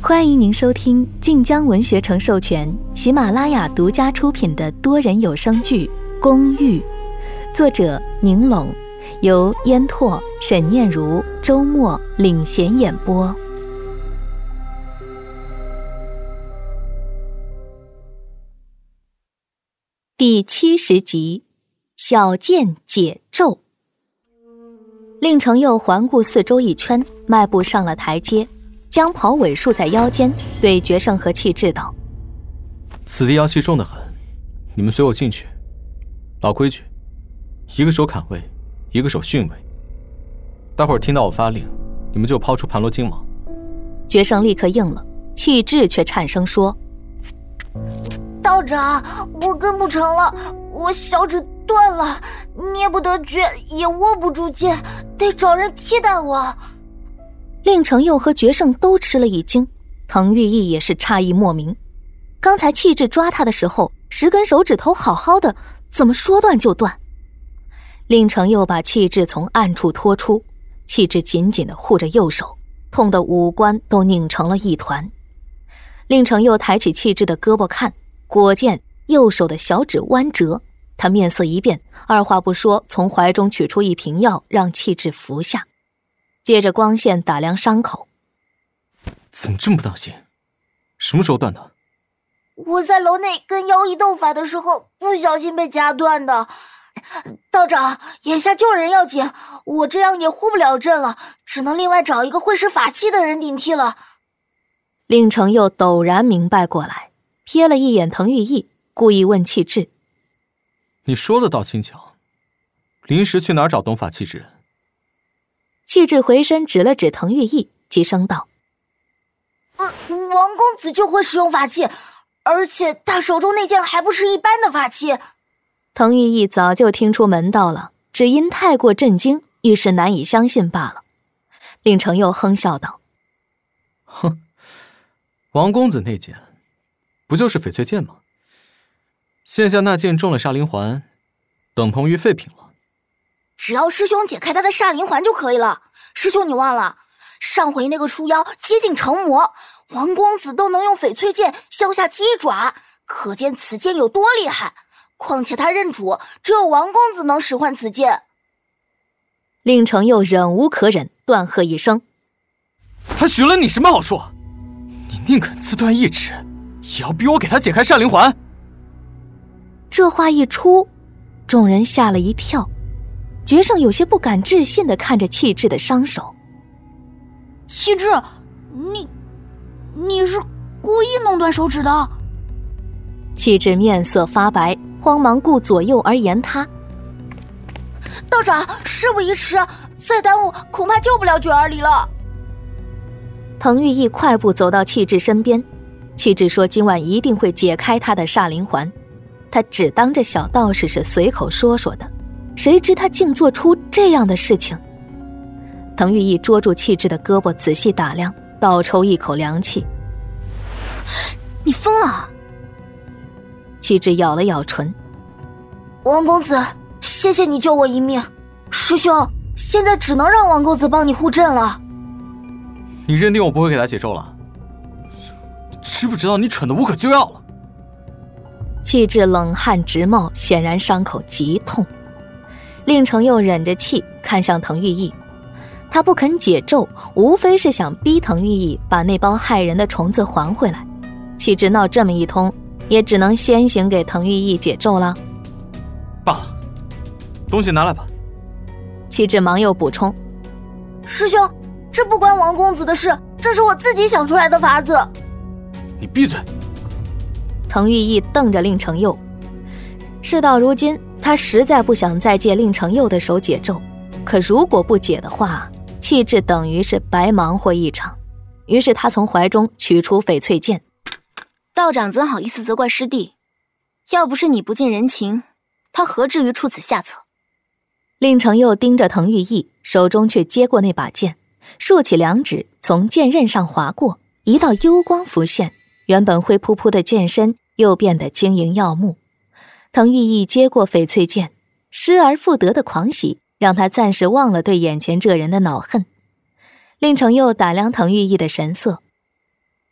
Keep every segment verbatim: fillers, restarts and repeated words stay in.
欢迎您收听晋江文学城授权、喜马拉雅独家出品的多人有声剧《公寓》，作者宁龙，由烟拓、沈念如、周末领衔演播。第七十集，小剑解咒。令程佑环顾四周一圈，迈步上了台阶，将袍尾束在腰间，对决胜和气质道： 此地妖气重得很，你们随我进去。老规矩，一个手砍位，一个手巽位。待会儿听到我发令，你们就抛出盘罗金网。 决胜立刻应了，气质却颤声说： 道长，我跟不成了，我小指断了，捏不得诀，也握不住剑，得找人替代我。 令程佑和决胜都吃了一惊，滕玉义也是诧异莫名。刚才气质抓他的时候，十根手指头好好的，怎么说断就断？令程佑把气质从暗处拖出，气质紧紧地护着右手，痛得五官都拧成了一团。令程佑抬起气质的胳膊看，果见右手的小指弯折，他面色一变，二话不说，从怀中取出一瓶药，让气质服下。借着光线打量伤口。 怎么这么不当心？什么时候断的？ 我在楼内跟妖异斗法的时候，不小心被夹断的。道长，眼下救人要紧，我这样也护不了阵了，只能另外找一个会使法器的人顶替了。 令程佑陡然明白过来，瞥了一眼滕玉义，故意问气质： 你说的倒轻巧，临时去哪儿找懂法器之人？ 气质回身指了指滕玉义，急声道： 呃，王公子就会使用法器，而且他手中那件还不是一般的法器。 滕玉义早就听出门道了，只因太过震惊，一时难以相信罢了。令程佑哼笑道： 哼，王公子那件不就是翡翠剑吗？现下那件中了煞灵环，等同于废品了。 只要师兄解开他的煞灵环就可以了。师兄你忘了，上回那个书妖接近成魔，王公子都能用翡翠剑削下其一爪，可见此剑有多厉害。况且他认主，只有王公子能使唤此剑。 令程佑忍无可忍，断喝一声： 他许了你什么好处？你宁肯自断一指，也要逼我给他解开煞灵环？ 这话一出，众人吓了一跳。决胜有些不敢置信地看着气质的伤手。 气质，你你是故意弄断手指的？ 气质面色发白，慌忙顾左右而言他： 道长，事不宜迟，再耽误恐怕救不了九儿离了。 滕玉义快步走到气质身边，气质说今晚一定会解开他的煞灵环，他只当这小道士是随口说说的，谁知他竟做出这样的事情。滕玉义捉住气质的胳膊仔细打量，倒抽一口凉气： 你疯了？ 气质咬了咬唇： 王公子，谢谢你救我一命，师兄，现在只能让王公子帮你护阵了。 你认定我不会给他解咒了？知不知道你蠢得无可救药了？ 气质冷汗直冒，显然伤口极痛。令程佑忍着气看向滕玉义，他不肯解咒，无非是想逼滕玉义把那包害人的虫子还回来。气质闹这么一通，也只能先行给滕玉义解咒了。 罢了，东西拿来吧。 气质忙又补充： 师兄，这不关王公子的事，这是我自己想出来的法子。 你闭嘴！ 滕玉义瞪着令程佑。事到如今，他实在不想再借令程佑的手解咒，可如果不解的话，气质等于是白忙活一场。于是他从怀中取出翡翠剑： 道长怎好意思责怪师弟？要不是你不近人情，他何至于出此下策？ 令程佑盯着滕玉义，手中却接过那把剑，竖起两指，从剑刃上划过，一道幽光浮现，原本灰扑扑的剑身又变得晶莹耀目。滕玉义接过翡翠剑，失而复得的狂喜让他暂时忘了对眼前这人的恼恨。令程佑打量滕玉义的神色：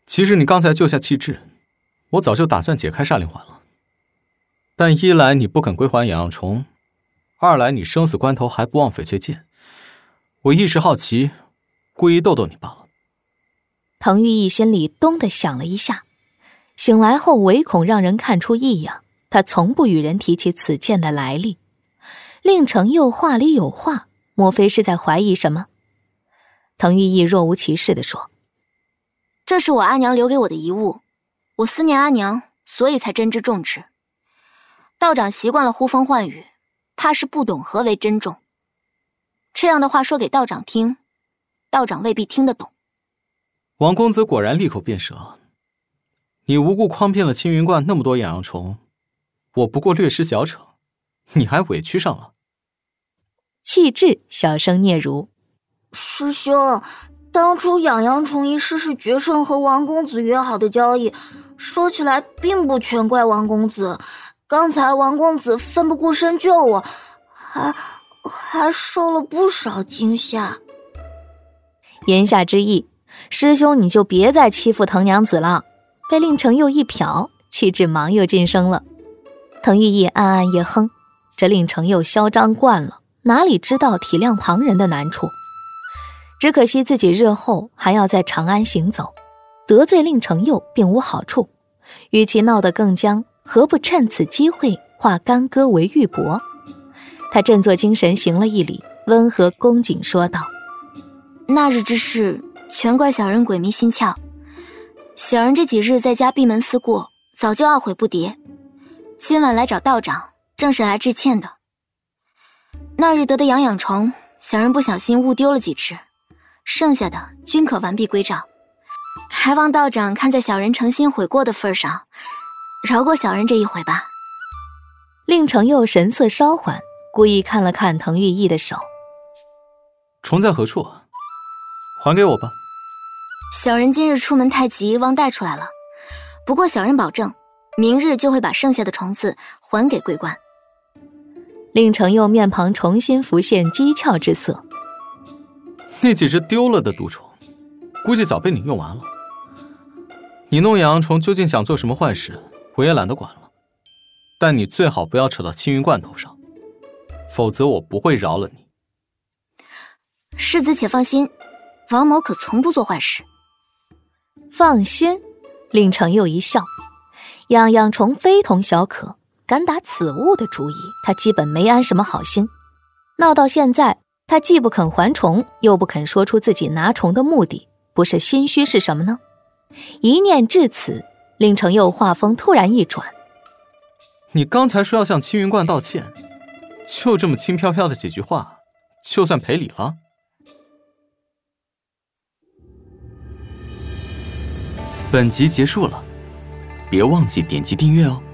其实你刚才救下气质，我早就打算解开煞灵环了。但一来你不肯归还痒痒虫，二来你生死关头还不忘翡翠剑，我一时好奇，故意逗逗你罢了。 滕玉义心里咚地响了一下，醒来后唯恐让人看出异样，他从不与人提起此剑的来历。令程佑话里有话，莫非是在怀疑什么？滕玉义若无其事地说： 这是我阿娘留给我的遗物，我思念阿娘，所以才珍之重之。道长习惯了呼风唤雨，怕是不懂何为珍重。这样的话说给道长听，道长未必听得懂。 王公子果然利口辩舌，你无故诓骗了青云观那么多痒痒虫，我不过略施小惩，你还委屈上了。 气质小声嗫嚅： 师兄，当初痒痒虫一事是决胜和王公子约好的交易，说起来并不全怪王公子。刚才王公子奋不顾身救我，还还受了不少惊吓。 言下之意，师兄你就别再欺负滕娘子了。被令程佑一瞟，气质忙又噤声了。滕玉义暗暗一哼，这令程佑嚣张惯了，哪里知道体谅旁人的难处。只可惜自己日后还要在长安行走，得罪令程佑并无好处，与其闹得更僵，何不趁此机会化干戈为玉帛？他振作精神行了一礼，温和恭谨说道： 那日之事全怪小人鬼迷心窍，小人这几日在家闭门思过，早就懊悔不迭。今晚来找道长，正是来致歉的。那日得的痒痒虫，小人不小心误丢了几只，剩下的均可完璧归赵。还望道长看在小人诚心悔过的份上，饶过小人这一回吧。 令程佑神色稍缓，故意看了看滕玉义的手： 虫在何处？还给我吧。 小人今日出门太急，忘带出来了。不过小人保证，明日就会把剩下的虫子还给桂冠。 令程佑面庞重新浮现讥诮之色。 那几只丢了的毒虫，估计早被你用完了。你弄痒痒虫究竟想做什么坏事，我也懒得管了。但你最好不要扯到青云观头上，否则我不会饶了你。 世子且放心，王某可从不做坏事。 放心，令程佑一笑，痒痒虫非同小可，敢打此物的主意，他基本没安什么好心。闹到现在，他既不肯还虫，又不肯说出自己拿虫的目的，不是心虚是什么呢？一念至此，令程佑话锋突然一转： 你刚才说要向青云观道歉，就这么轻飘飘的几句话，就算赔礼了？ 本集结束了，别忘记点击订阅哦。